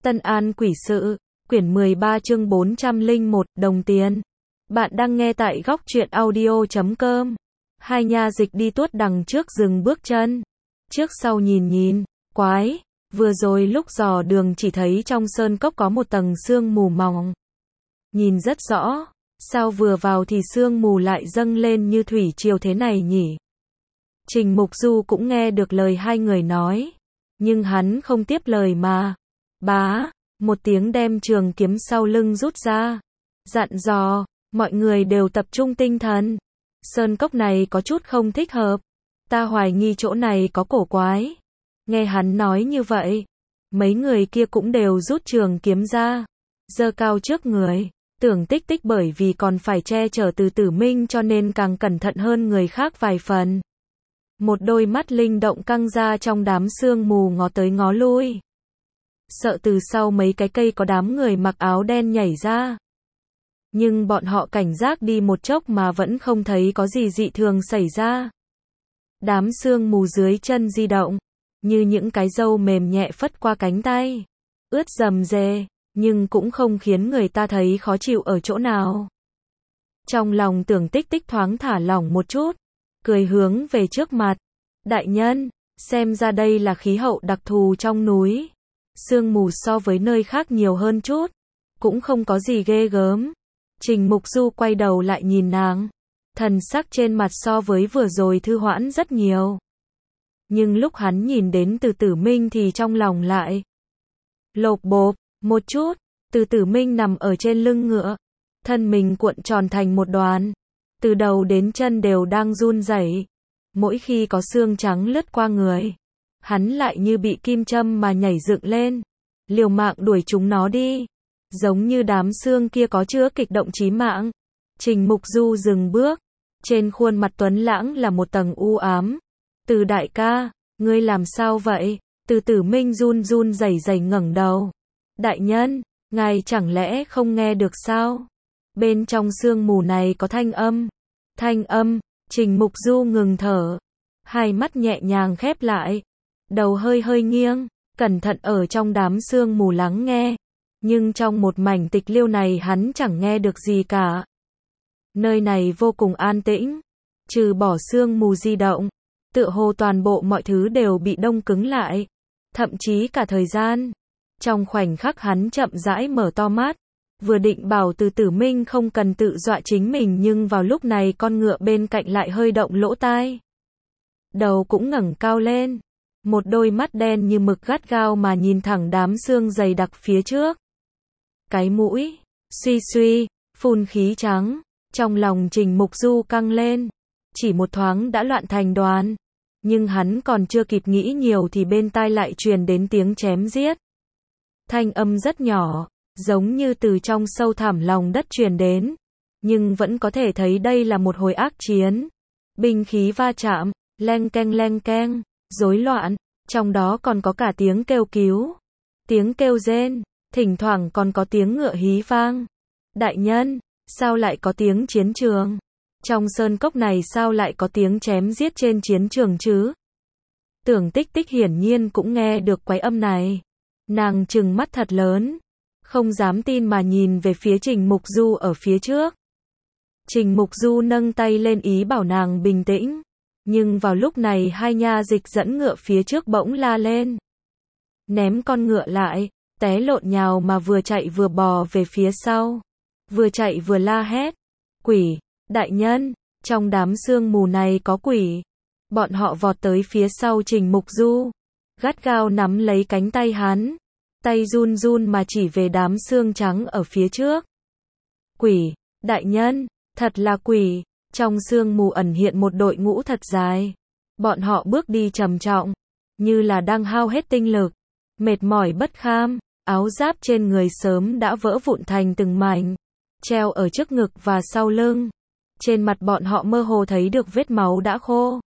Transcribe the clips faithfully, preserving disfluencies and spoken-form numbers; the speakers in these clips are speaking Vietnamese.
Tân An Quỷ Sự, quyển mười ba chương bốn trăm lẻ một, đồng tiền. Bạn đang nghe tại góc truyện audio chấm com. Hai nha dịch đi tuốt đằng trước dừng bước chân. Trước sau nhìn nhìn, quái, vừa rồi lúc dò đường chỉ thấy trong sơn cốc có một tầng sương mù mỏng. Nhìn rất rõ, sao vừa vào thì sương mù lại dâng lên như thủy triều thế này nhỉ? Trình Mục Du cũng nghe được lời hai người nói, nhưng hắn không tiếp lời mà. Bá, một tiếng đem trường kiếm sau lưng rút ra, dặn dò, mọi người đều tập trung tinh thần. Sơn cốc này có chút không thích hợp, ta hoài nghi chỗ này có cổ quái. Nghe hắn nói như vậy, mấy người kia cũng đều rút trường kiếm ra, giơ cao trước người. Tưởng Tích Tích bởi vì còn phải che chở Từ Tử Minh cho nên càng cẩn thận hơn người khác vài phần. Một đôi mắt linh động căng ra trong đám sương mù ngó tới ngó lui. Sợ từ sau mấy cái cây có đám người mặc áo đen nhảy ra. Nhưng bọn họ cảnh giác đi một chốc mà vẫn không thấy có gì dị thường xảy ra. Đám sương mù dưới chân di động, như những cái râu mềm nhẹ phất qua cánh tay. Ướt rầm rề, nhưng cũng không khiến người ta thấy khó chịu ở chỗ nào. Trong lòng Tưởng Tích Tích thoáng thả lỏng một chút, cười hướng về trước mặt. Đại nhân, xem ra đây là khí hậu đặc thù trong núi. Sương mù so với nơi khác nhiều hơn chút, cũng không có gì ghê gớm. Trình Mục Du quay đầu lại nhìn nàng, thần sắc trên mặt so với vừa rồi thư hoãn rất nhiều. Nhưng lúc hắn nhìn đến Từ Tử Minh thì trong lòng lại lộp bộp một chút. Từ Tử Minh nằm ở trên lưng ngựa, thân mình cuộn tròn thành một đoàn, từ đầu đến chân đều đang run rẩy. Mỗi khi có xương trắng lướt qua người, hắn lại như bị kim châm mà nhảy dựng lên, liều mạng đuổi chúng nó đi, giống như đám xương kia có chứa kịch động chí mạng. Trình Mục Du dừng bước, trên khuôn mặt tuấn lãng là một tầng u ám. Từ đại ca, ngươi làm sao vậy? Từ Tử Minh run run rẩy rẩy ngẩng đầu. Đại nhân, ngài chẳng lẽ không nghe được sao? Bên trong sương mù này có thanh âm. Thanh âm. Trình Mục Du ngừng thở, hai mắt nhẹ nhàng khép lại, đầu hơi hơi nghiêng, cẩn thận ở trong đám sương mù lắng nghe. Nhưng trong một mảnh tịch liêu này hắn chẳng nghe được gì cả. Nơi này vô cùng an tĩnh, trừ bỏ sương mù di động, tựa hồ toàn bộ mọi thứ đều bị đông cứng lại, thậm chí cả thời gian. Trong khoảnh khắc hắn chậm rãi mở to mắt, vừa định bảo Từ Tử Minh không cần tự dọa chính mình, nhưng vào lúc này con ngựa bên cạnh lại hơi động lỗ tai. Đầu cũng ngẩng cao lên, một đôi mắt đen như mực gắt gao mà nhìn thẳng đám sương dày đặc phía trước. Cái mũi, suy suy, phun khí trắng, trong lòng Trình Mục Du căng lên, chỉ một thoáng đã loạn thành đoàn. Nhưng hắn còn chưa kịp nghĩ nhiều thì bên tai lại truyền đến tiếng chém giết. Thanh âm rất nhỏ, giống như từ trong sâu thẳm lòng đất truyền đến, nhưng vẫn có thể thấy đây là một hồi ác chiến. Binh khí va chạm, leng keng leng keng, rối loạn, trong đó còn có cả tiếng kêu cứu, tiếng kêu rên, thỉnh thoảng còn có tiếng ngựa hí vang. Đại nhân, sao lại có tiếng chiến trường? Trong sơn cốc này sao lại có tiếng chém giết trên chiến trường chứ? Tưởng Tích Tích hiển nhiên cũng nghe được quái âm này. Nàng trừng mắt thật lớn, không dám tin mà nhìn về phía Trình Mục Du ở phía trước. Trình Mục Du nâng tay lên ý bảo nàng bình tĩnh, nhưng vào lúc này hai nha dịch dẫn ngựa phía trước bỗng la lên. Ném con ngựa lại, té lộn nhào mà vừa chạy vừa bò về phía sau, vừa chạy vừa la hét. Quỷ, đại nhân, trong đám sương mù này có quỷ. Bọn họ vọt tới phía sau Trình Mục Du, gắt gao nắm lấy cánh tay hắn, tay run run mà chỉ về đám xương trắng ở phía trước. Quỷ, đại nhân, thật là quỷ. Trong sương mù ẩn hiện một đội ngũ thật dài. Bọn họ bước đi trầm trọng, như là đang hao hết tinh lực, mệt mỏi bất kham, áo giáp trên người sớm đã vỡ vụn thành từng mảnh, treo ở trước ngực và sau lưng. Trên mặt bọn họ mơ hồ thấy được vết máu đã khô.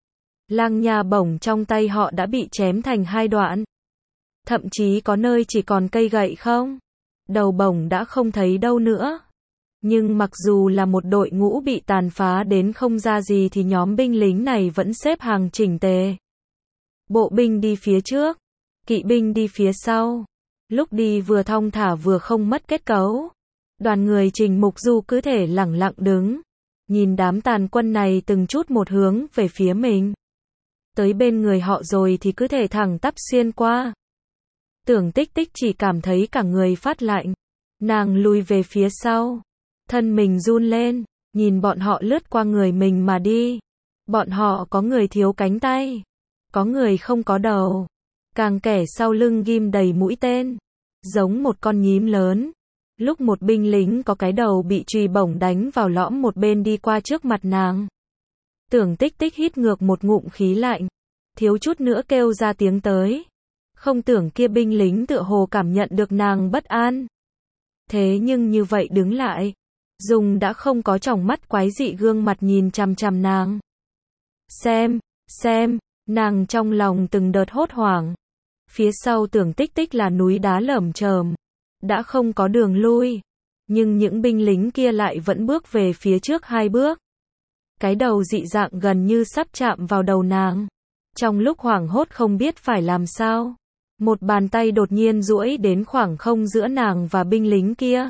Lăng nha bổng trong tay họ đã bị chém thành hai đoạn. Thậm chí có nơi chỉ còn cây gậy không. Đầu bổng đã không thấy đâu nữa. Nhưng mặc dù là một đội ngũ bị tàn phá đến không ra gì thì nhóm binh lính này vẫn xếp hàng chỉnh tề. Bộ binh đi phía trước, kỵ binh đi phía sau. Lúc đi vừa thong thả vừa không mất kết cấu. Đoàn người Trình Mục Du cứ thể lẳng lặng đứng, nhìn đám tàn quân này từng chút một hướng về phía mình. Tới bên người họ rồi thì cứ thể thẳng tắp xuyên qua. Tưởng Tích Tích chỉ cảm thấy cả người phát lạnh. Nàng lùi về phía sau. Thân mình run lên, nhìn bọn họ lướt qua người mình mà đi. Bọn họ có người thiếu cánh tay, có người không có đầu, càng kẻ sau lưng ghim đầy mũi tên, giống một con nhím lớn. Lúc một binh lính có cái đầu bị chùy bổng đánh vào lõm một bên đi qua trước mặt nàng. Tưởng Tích Tích hít ngược một ngụm khí lạnh, thiếu chút nữa kêu ra tiếng tới. Không tưởng kia binh lính tựa hồ cảm nhận được nàng bất an. Thế nhưng như vậy đứng lại, dùng đã không có tròng mắt quái dị gương mặt nhìn chằm chằm nàng. Xem, xem, nàng trong lòng từng đợt hốt hoảng. Phía sau Tưởng Tích Tích là núi đá lởm chởm, đã không có đường lui, nhưng những binh lính kia lại vẫn bước về phía trước hai bước. Cái đầu dị dạng gần như sắp chạm vào đầu nàng. Trong lúc hoảng hốt không biết phải làm sao, một bàn tay đột nhiên duỗi đến khoảng không giữa nàng và binh lính kia.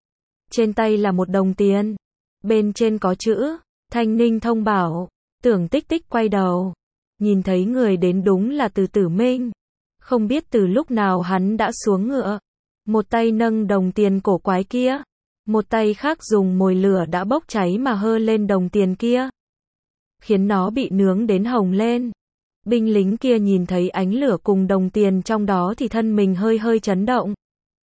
Trên tay là một đồng tiền, bên trên có chữ Thanh Ninh thông bảo. Tưởng Tích Tích quay đầu, nhìn thấy người đến đúng là Từ Tử Minh. Không biết từ lúc nào hắn đã xuống ngựa, một tay nâng đồng tiền cổ quái kia, một tay khác dùng mồi lửa đã bốc cháy mà hơ lên đồng tiền kia, khiến nó bị nướng đến hồng lên. Binh lính kia nhìn thấy ánh lửa cùng đồng tiền trong đó thì thân mình hơi hơi chấn động,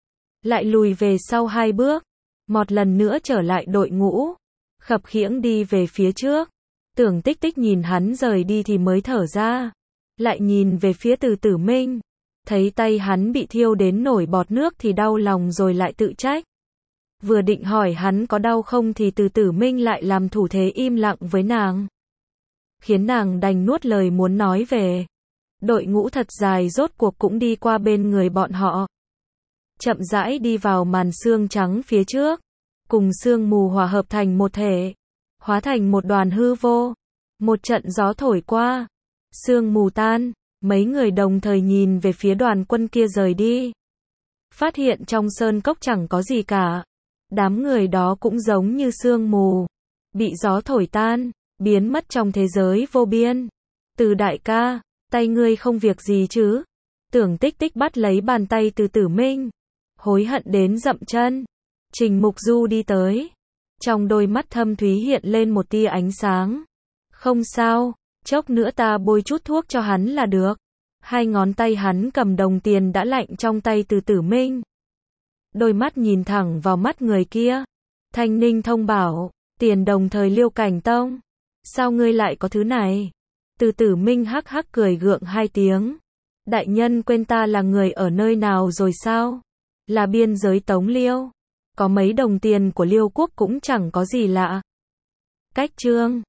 lại lùi về sau hai bước, một lần nữa trở lại đội ngũ, khập khiễng đi về phía trước. Tưởng Tích Tích nhìn hắn rời đi thì mới thở ra, lại nhìn về phía Từ Tử Minh, thấy tay hắn bị thiêu đến nổi bọt nước thì đau lòng rồi lại tự trách. Vừa định hỏi hắn có đau không thì Từ Tử Minh lại làm thủ thế im lặng với nàng, khiến nàng đành nuốt lời muốn nói về. Đội ngũ thật dài rốt cuộc cũng đi qua bên người bọn họ, chậm rãi đi vào màn sương trắng phía trước, cùng sương mù hòa hợp thành một thể, hóa thành một đoàn hư vô. Một trận gió thổi qua, sương mù tan, mấy người đồng thời nhìn về phía đoàn quân kia rời đi. Phát hiện trong sơn cốc chẳng có gì cả. Đám người đó cũng giống như sương mù, bị gió thổi tan, biến mất trong thế giới vô biên. Từ đại ca, tay ngươi không việc gì chứ? Tưởng Tích Tích bắt lấy bàn tay Từ Tử Minh, hối hận đến dậm chân. Trình Mục Du đi tới, trong đôi mắt thâm thúy hiện lên một tia ánh sáng. Không sao, chốc nữa ta bôi chút thuốc cho hắn là được. Hai ngón tay hắn cầm đồng tiền đã lạnh trong tay Từ Tử Minh. Đôi mắt nhìn thẳng vào mắt người kia. Thanh Ninh thông bảo, tiền đồng thời Liêu Cảnh Tông. Sao ngươi lại có thứ này? Từ Tử Minh hắc hắc cười gượng hai tiếng. Đại nhân quên ta là người ở nơi nào rồi sao? Là biên giới Tống Liêu. Có mấy đồng tiền của Liêu quốc cũng chẳng có gì lạ. Cách chương